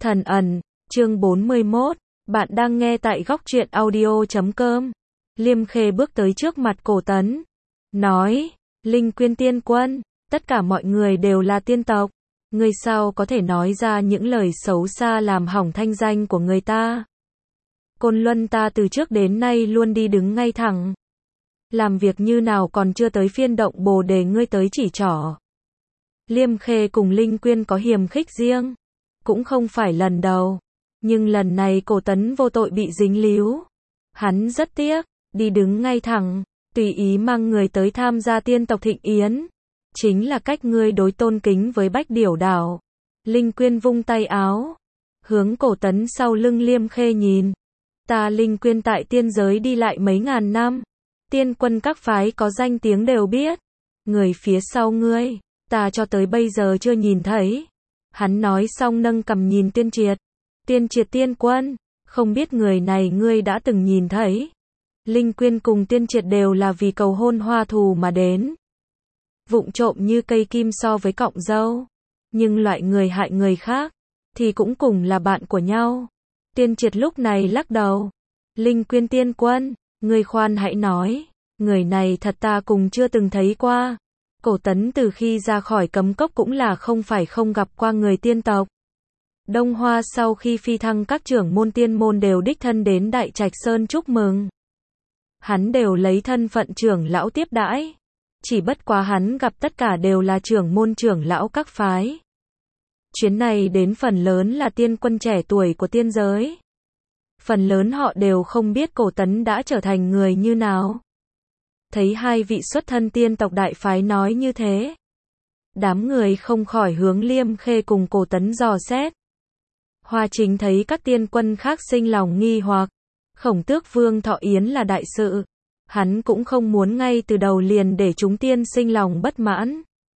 Thần ẩn, chương 41, bạn đang nghe tại góc truyện audio.com. Liêm Khê bước tới trước mặt Cổ Tấn, nói, Linh Quyên tiên quân, tất cả mọi người đều là tiên tộc, ngươi sao có thể nói ra những lời xấu xa làm hỏng thanh danh của người ta. Côn Luân ta từ trước đến nay luôn đi đứng ngay thẳng. Làm việc như nào còn chưa tới phiên động Bồ Đề ngươi tới chỉ trỏ. Liêm Khê cùng Linh Quyên có hiềm khích riêng. Cũng không phải lần đầu. Nhưng lần này Cổ Tấn vô tội bị dính líu. Hắn rất tiếc, đi đứng ngay thẳng, tùy ý mang người tới tham gia tiên tộc thịnh yến. Chính là cách ngươi đối tôn kính với Bách Điểu Đảo. Linh Quyên vung tay áo, hướng Cổ Tấn sau lưng Liêm Khê nhìn. Ta Linh Quyên tại tiên giới đi lại mấy ngàn năm. Tiên quân các phái có danh tiếng đều biết. Người phía sau ngươi, ta cho tới bây giờ chưa nhìn thấy. Hắn nói xong nâng cằm nhìn Tiên Triệt. Tiên Triệt tiên quân, không biết người này ngươi đã từng nhìn thấy. Linh Quyên cùng Tiên Triệt đều là vì cầu hôn hoa thù mà đến. Vụng trộm như cây kim so với cọng dâu. Nhưng loại người hại người khác, thì cũng cùng là bạn của nhau. Tiên Triệt lúc này lắc đầu. Linh Quyên tiên quân, ngươi khoan hãy nói, người này thật ta cùng chưa từng thấy qua. Cổ Tấn từ khi ra khỏi cấm cốc cũng là không phải không gặp qua người tiên tộc. Đông Hoa sau khi phi thăng các trưởng môn tiên môn đều đích thân đến Đại Trạch Sơn chúc mừng. Hắn đều lấy thân phận trưởng lão tiếp đãi. Chỉ bất quá hắn gặp tất cả đều là trưởng môn trưởng lão các phái. Chuyến này đến phần lớn là tiên quân trẻ tuổi của tiên giới. Phần lớn họ đều không biết Cổ Tấn đã trở thành người như nào. Thấy hai vị xuất thân tiên tộc đại phái nói như thế, đám người không khỏi hướng Liêm Khê cùng Cổ Tấn dò xét. Hoa Chính thấy các tiên quân khác sinh lòng nghi hoặc. Khổng Tước Vương thọ yến là đại sự, hắn cũng không muốn ngay từ đầu liền để chúng tiên sinh lòng bất mãn.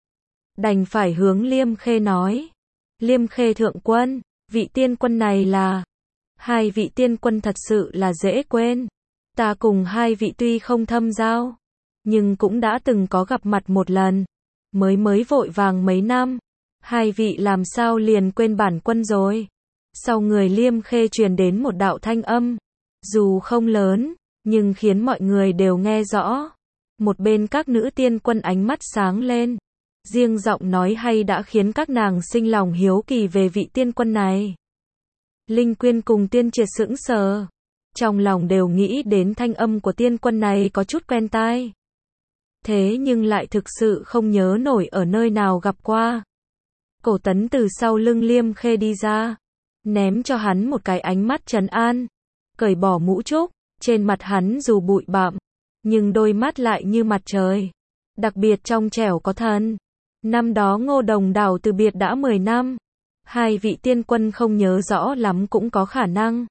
Đành phải hướng Liêm Khê nói. Liêm Khê thượng quân, vị tiên quân này là... Hai vị tiên quân thật sự là dễ quên. Ta cùng hai vị tuy không thâm giao, nhưng cũng đã từng có gặp mặt một lần. Mới vội vàng mấy năm. Hai vị làm sao liền quên bản quân rồi. Sau người Liêm Khê truyền đến một đạo thanh âm. Dù không lớn, nhưng khiến mọi người đều nghe rõ. Một bên các nữ tiên quân ánh mắt sáng lên. Riêng giọng nói hay đã khiến các nàng sinh lòng hiếu kỳ về vị tiên quân này. Linh Quyên cùng Tiên Triệt sững sờ. Trong lòng đều nghĩ đến thanh âm của tiên quân này có chút quen tai. Thế nhưng lại thực sự không nhớ nổi ở nơi nào gặp qua. Cổ Tấn từ sau lưng Liêm Khê đi ra. Ném cho hắn một cái ánh mắt trấn an. Cởi bỏ mũ trúc. Trên mặt hắn dù bụi bặm, nhưng đôi mắt lại như mặt trời. Đặc biệt trong trẻo có thần. Năm đó Ngô Đồng Đảo từ biệt đã 10 năm. Hai vị tiên quân không nhớ rõ lắm cũng có khả năng.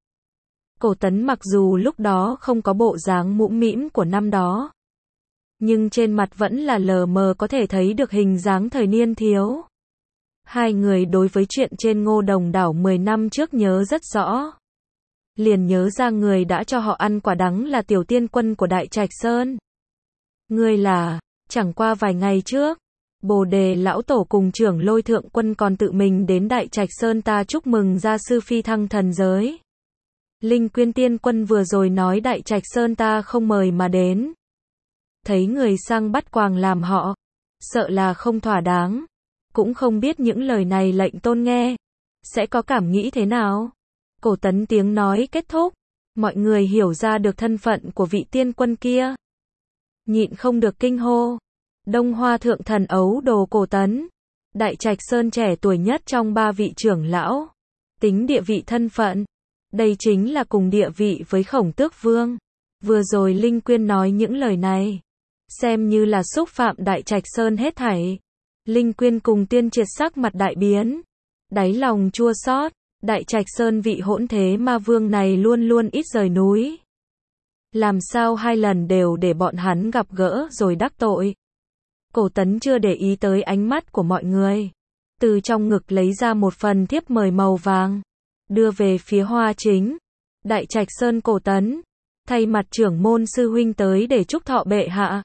Cổ Tấn mặc dù lúc đó không có bộ dáng mũm mĩm của năm đó, nhưng trên mặt vẫn là lờ mờ có thể thấy được hình dáng thời niên thiếu. Hai người đối với chuyện trên Ngô Đồng Đảo 10 năm trước nhớ rất rõ. Liền nhớ ra người đã cho họ ăn quả đắng là tiểu tiên quân của Đại Trạch Sơn. Người là, chẳng qua vài ngày trước, Bồ Đề lão tổ cùng trưởng Lôi thượng quân còn tự mình đến Đại Trạch Sơn ta chúc mừng gia sư phi thăng thần giới. Linh Quyên tiên quân vừa rồi nói Đại Trạch Sơn ta không mời mà đến. Thấy người sang bắt quàng làm họ, sợ là không thỏa đáng. Cũng không biết những lời này lệnh tôn nghe sẽ có cảm nghĩ thế nào. Cổ Tấn tiếng nói kết thúc, mọi người hiểu ra được thân phận của vị tiên quân kia. Nhịn không được kinh hô. Đông Hoa thượng thần ấu đồ Cổ Tấn, Đại Trạch Sơn trẻ tuổi nhất trong ba vị trưởng lão. Tính địa vị thân phận, đây chính là cùng địa vị với Khổng Tước Vương. Vừa rồi Linh Quyên nói những lời này, xem như là xúc phạm Đại Trạch Sơn hết thảy. Linh Quyên cùng Tiên Triệt sắc mặt đại biến, đáy lòng chua xót. Đại Trạch Sơn vị hỗn thế ma vương này luôn luôn ít rời núi. Làm sao hai lần đều để bọn hắn gặp gỡ rồi đắc tội. Cổ Tấn chưa để ý tới ánh mắt của mọi người. Từ trong ngực lấy ra một phần thiếp mời màu vàng. Đưa về phía Hoa Chính. Đại Trạch Sơn Cổ Tấn. Thay mặt trưởng môn sư huynh tới để chúc thọ bệ hạ.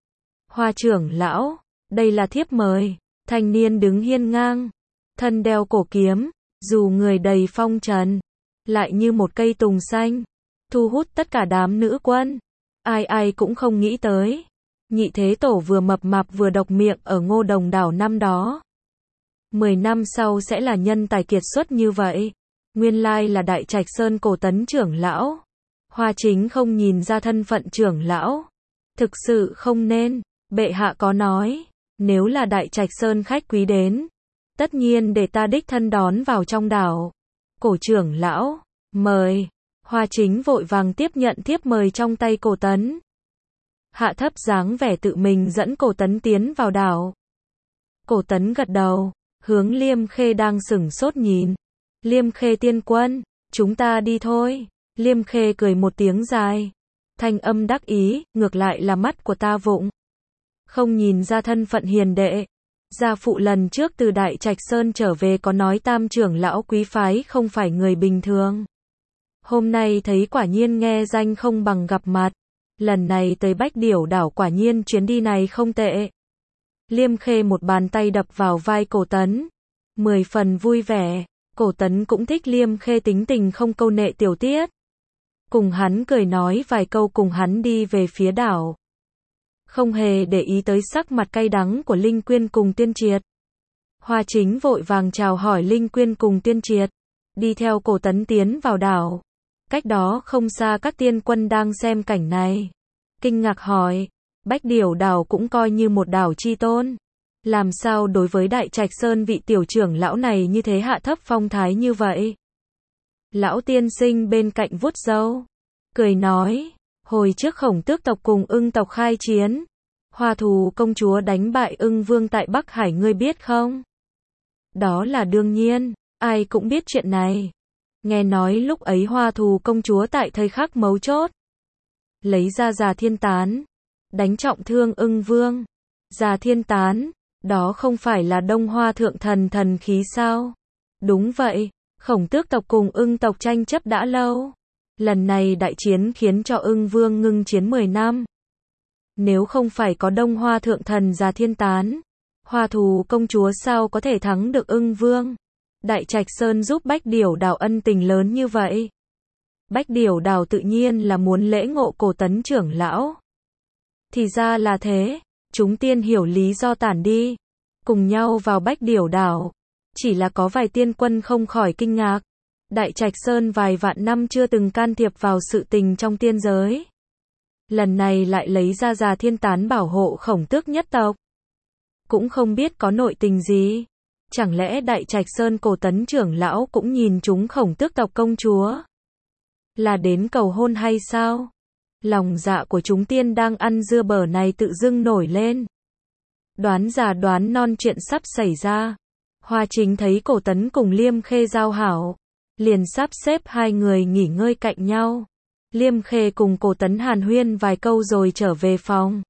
Hoa trưởng lão. Đây là thiếp mời. Thanh niên đứng hiên ngang. Thân đeo cổ kiếm. Dù người đầy phong trần, lại như một cây tùng xanh, thu hút tất cả đám nữ quân. Ai ai cũng không nghĩ tới. Nhị Thế Tổ vừa mập mạp vừa độc miệng ở Ngô Đồng đảo năm đó. 10 năm sau sẽ là nhân tài kiệt xuất như vậy. Nguyên lai là Đại Trạch Sơn Cổ Tấn trưởng lão. Hoa Chính không nhìn ra thân phận trưởng lão. Thực sự không nên. Bệ hạ có nói, nếu là Đại Trạch Sơn khách quý đến, tất nhiên để ta đích thân đón vào trong đảo. Cổ trưởng lão, mời. Hoa Chính vội vàng tiếp nhận thiếp mời trong tay Cổ Tấn. Hạ thấp dáng vẻ tự mình dẫn Cổ Tấn tiến vào đảo. Cổ Tấn gật đầu, hướng Liêm Khê đang sửng sốt nhìn. Liêm Khê tiên quân, chúng ta đi thôi. Liêm Khê cười một tiếng dài. Thanh âm đắc ý, ngược lại là mắt của ta vụng. Không nhìn ra thân phận hiền đệ. Gia phụ lần trước từ Đại Trạch Sơn trở về có nói Tam trưởng lão quý phái không phải người bình thường. Hôm nay thấy quả nhiên nghe danh không bằng gặp mặt. Lần này tới Bách Điểu đảo quả nhiên chuyến đi này không tệ. Liêm Khê một bàn tay đập vào vai Cổ Tấn. 10 phần vui vẻ. Cổ Tấn cũng thích Liêm Khê tính tình không câu nệ tiểu tiết. Cùng hắn cười nói vài câu cùng hắn đi về phía đảo. Không hề để ý tới sắc mặt cay đắng của Linh Quyên cùng Tiên Triệt. Hoa Chính vội vàng chào hỏi Linh Quyên cùng Tiên Triệt. Đi theo Cổ Tấn tiến vào đảo. Cách đó không xa các tiên quân đang xem cảnh này. Kinh ngạc hỏi, Bách Điểu đảo cũng coi như một đảo chi tôn. Làm sao đối với Đại Trạch Sơn vị tiểu trưởng lão này như thế hạ thấp phong thái như vậy? Lão tiên sinh bên cạnh vuốt râu, cười nói, hồi trước Khổng Tước tộc cùng Ưng tộc khai chiến, Hoa Thù công chúa đánh bại Ưng vương tại Bắc Hải ngươi biết không? Đó là đương nhiên, ai cũng biết chuyện này. Nghe nói lúc ấy Hoa Thù công chúa tại thời khắc mấu chốt, lấy ra Già Thiên Tán, đánh trọng thương Ưng vương. Già Thiên Tán, đó không phải là Đông Hoa thượng thần thần khí sao? Đúng vậy, Khổng Tước tộc cùng Ưng tộc tranh chấp đã lâu. Lần này đại chiến khiến cho Ưng vương ngưng chiến 10 năm. Nếu không phải có Đông Hoa thượng thần Già Thiên Tán, Hoa Thù công chúa sao có thể thắng được Ưng vương? Đại Trạch Sơn giúp Bách Điểu đảo ân tình lớn như vậy. Bách Điểu đảo tự nhiên là muốn lễ ngộ Cổ Tấn trưởng lão. Thì ra là thế, chúng tiên hiểu lý do tản đi, cùng nhau vào Bách Điểu đảo. Chỉ là có vài tiên quân không khỏi kinh ngạc. Đại Trạch Sơn vài vạn năm chưa từng can thiệp vào sự tình trong tiên giới. Lần này lại lấy ra Già Thiên Tán bảo hộ Khổng Tước nhất tộc. Cũng không biết có nội tình gì. Chẳng lẽ Đại Trạch Sơn Cổ Tấn trưởng lão cũng nhìn chúng Khổng Tước tộc công chúa? Là đến cầu hôn hay sao? Lòng dạ của chúng tiên đang ăn dưa bở này tự dưng nổi lên. Đoán già đoán non chuyện sắp xảy ra. Hoa Chính thấy Cổ Tấn cùng Liêm Khê giao hảo, liền sắp xếp hai người nghỉ ngơi cạnh nhau. Liêm Khê cùng Cổ Tấn hàn huyên vài câu rồi trở về phòng.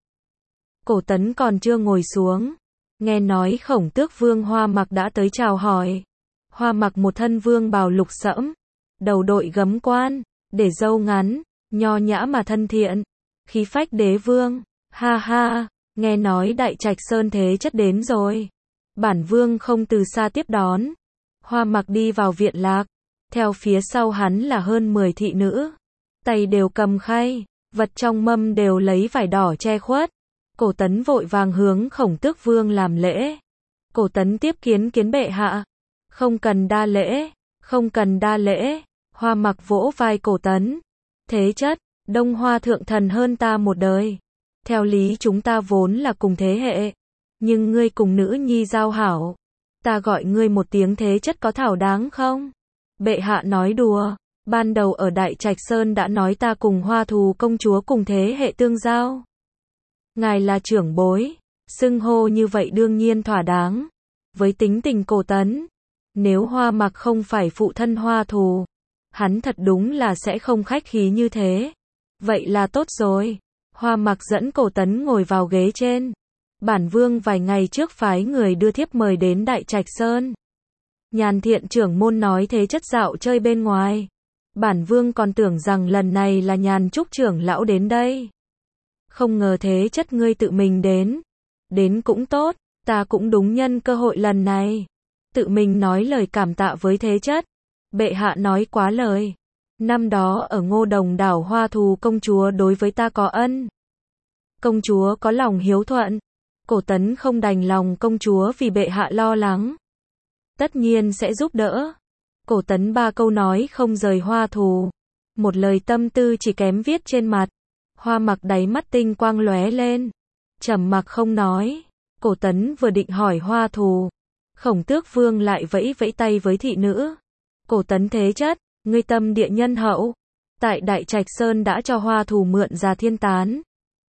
Cổ Tấn còn chưa ngồi xuống, nghe nói Khổng Tước vương Hoa Mặc đã tới chào hỏi. Hoa Mặc một thân vương bào lục sẫm, đầu đội gấm quan, để râu ngắn, nho nhã mà thân thiện, khí phách đế vương. Ha ha, nghe nói Đại Trạch Sơn thế chất đến rồi. Bản vương không từ xa tiếp đón. Hoa Mặc đi vào viện lạc, theo phía sau hắn là hơn 10 thị nữ, tay đều cầm khay, vật trong mâm đều lấy vải đỏ che khuất. Cổ Tấn vội vàng hướng Khổng Tước vương làm lễ. Cổ Tấn tiếp kiến bệ hạ. Không cần đa lễ, không cần đa lễ. Hoa Mặc vỗ vai Cổ Tấn. Thế chất, Đông Hoa thượng thần hơn ta một đời. Theo lý chúng ta vốn là cùng thế hệ. Nhưng ngươi cùng nữ nhi giao hảo, ta gọi ngươi một tiếng thế chất có thảo đáng không? Bệ hạ nói đùa, ban đầu ở Đại Trạch Sơn đã nói ta cùng Hoa Thù công chúa cùng thế hệ tương giao. Ngài là trưởng bối, xưng hô như vậy đương nhiên thỏa đáng. Với tính tình Cổ Tấn, nếu Hoa Mặc không phải phụ thân Hoa Thù, hắn thật đúng là sẽ không khách khí như thế. Vậy là tốt rồi. Hoa Mặc dẫn Cổ Tấn ngồi vào ghế trên. Bản vương vài ngày trước phái người đưa thiếp mời đến Đại Trạch Sơn. Nhàn Thiện trưởng môn nói thế chất dạo chơi bên ngoài. Bản vương còn tưởng rằng lần này là Nhàn Trúc trưởng lão đến đây. Không ngờ thế chất ngươi tự mình đến. Đến cũng tốt, ta cũng đúng nhân cơ hội lần này. tự mình nói lời cảm tạ với thế chất. Bệ hạ nói quá lời. Năm đó ở Ngô Đồng đảo Hoa Thù công chúa đối với ta có ân. Công chúa có lòng hiếu thuận. Cổ Tấn không đành lòng công chúa vì bệ hạ lo lắng. Tất nhiên sẽ giúp đỡ. Cổ Tấn 3 câu nói không rời Hoa Thù. Một lời tâm tư chỉ kém viết trên mặt. Hoa Mặc đáy mắt tinh quang lóe lên. Trầm mặc không nói. Cổ Tấn vừa định hỏi Hoa Thù. Khổng Tước Vương lại vẫy vẫy tay với thị nữ. Cổ Tấn thế chất, ngươi tâm địa nhân hậu. Tại Đại Trạch Sơn đã cho Hoa Thù mượn Già Thiên Tán.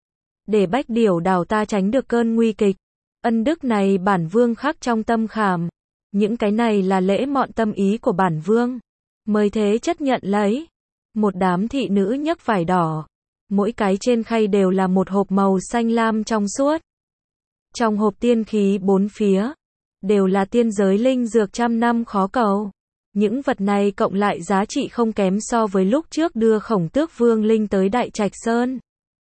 Để Bách Điểu Đảo ta tránh được cơn nguy kịch. Ân đức này bản vương khắc trong tâm khảm. Những cái này là lễ mọn tâm ý của bản vương. Mời thế chất nhận lấy. Một đám thị nữ nhấc vải đỏ. Mỗi cái trên khay đều là một hộp màu xanh lam trong suốt. Trong hộp tiên khí 4 phía. Đều là tiên giới linh dược trăm năm khó cầu. Những vật này cộng lại giá trị không kém so với lúc trước đưa Khổng Tước Vương linh tới Đại Trạch Sơn.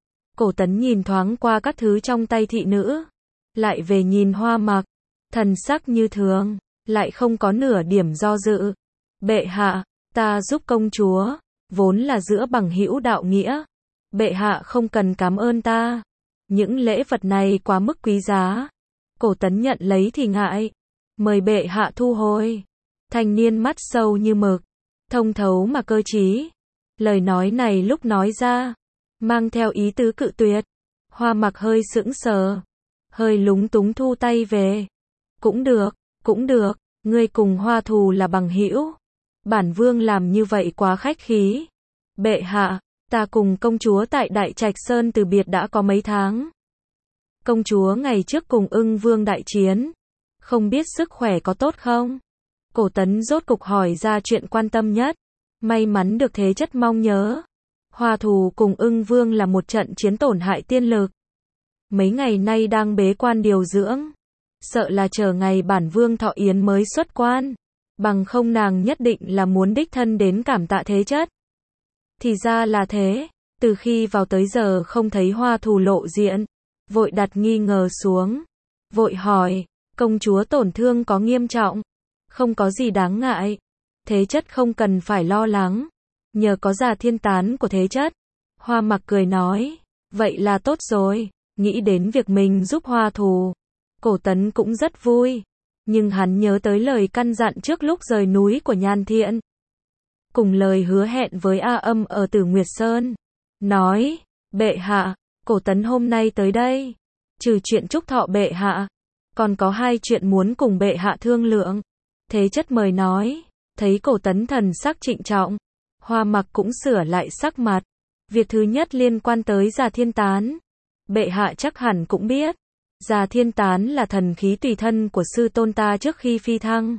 Cổ Tấn nhìn thoáng qua các thứ trong tay thị nữ. Lại về nhìn Hoa Mặc. Thần sắc như thường. Lại không có nửa điểm do dự. Bệ hạ, ta giúp công chúa. Vốn là giữa bằng hữu đạo nghĩa. Bệ hạ không cần cảm ơn ta. Những lễ vật này quá mức quý giá. Cổ Tấn nhận lấy thì ngại. Mời bệ hạ thu hồi. Thanh niên mắt sâu như mực. Thông thấu mà cơ trí. Lời nói này lúc nói ra. Mang theo ý tứ cự tuyệt. Hoa Mặc hơi sững sờ. Hơi lúng túng thu tay về. Cũng được, cũng được. Ngươi cùng Hoa Thù là bằng hữu. Bản vương làm như vậy quá khách khí. Bệ hạ, ta cùng công chúa tại Đại Trạch Sơn từ biệt đã có mấy tháng. Công chúa ngày trước cùng Ưng Vương đại chiến. Không biết sức khỏe có tốt không? Cổ Tấn rốt cục hỏi ra chuyện quan tâm nhất. May mắn được thế chất mong nhớ. Hoa Thù cùng Ưng Vương là một trận chiến tổn hại tiên lực. Mấy ngày nay đang bế quan điều dưỡng. Sợ là chờ ngày bản vương thọ yến mới xuất quan. Bằng không nàng nhất định là muốn đích thân đến cảm tạ thế chất. Thì ra là thế. Từ khi vào tới giờ không thấy Hoa Thù lộ diện. Vội đặt nghi ngờ xuống. Vội hỏi, công chúa tổn thương có nghiêm trọng? Không có gì đáng ngại. Thế chất không cần phải lo lắng. Nhờ có Già Thiên Tán của thế chất. Hoa Mặc cười nói, vậy là tốt rồi. Nghĩ đến việc mình giúp Hoa Thù. Cổ Tấn cũng rất vui. Nhưng hắn nhớ tới lời căn dặn trước lúc rời núi của Nhan Thiện. Cùng lời hứa hẹn với A Âm ở Tử Nguyệt Sơn. Nói, bệ hạ, Cổ Tấn hôm nay tới đây. Trừ chuyện chúc thọ bệ hạ. Còn có 2 chuyện muốn cùng bệ hạ thương lượng. Thế chất mời nói. Thấy Cổ Tấn thần sắc trịnh trọng. Hoa Mặc cũng sửa lại sắc mặt. Việc thứ nhất liên quan tới Già Thiên Tán. Bệ hạ chắc hẳn cũng biết. Già Thiên Tán là thần khí tùy thân của sư tôn ta trước khi phi thăng.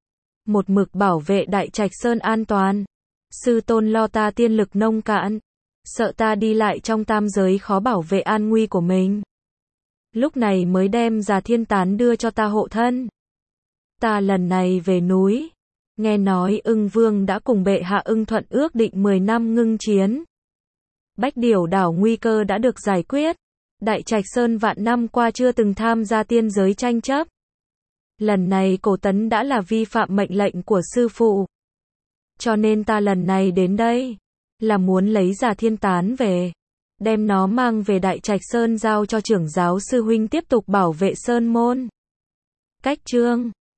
Một mực bảo vệ Đại Trạch Sơn an toàn. Sư tôn lo ta tiên lực nông cạn. Sợ ta đi lại trong tam giới khó bảo vệ an nguy của mình. Lúc này mới đem Già Thiên Tán đưa cho ta hộ thân. Ta lần này về núi. Nghe nói Ưng Vương đã cùng bệ hạ ưng thuận ước định 10 năm ngưng chiến. Bách Điểu Đảo nguy cơ đã được giải quyết. Đại Trạch Sơn vạn năm qua chưa từng tham gia tiên giới tranh chấp. Lần này Cổ Tấn đã là vi phạm mệnh lệnh của sư phụ. Cho nên ta lần này đến đây. Là muốn lấy Già Thiên Tán về. Đem nó mang về Đại Trạch Sơn giao cho trưởng giáo sư huynh tiếp tục bảo vệ Sơn Môn. Cách chương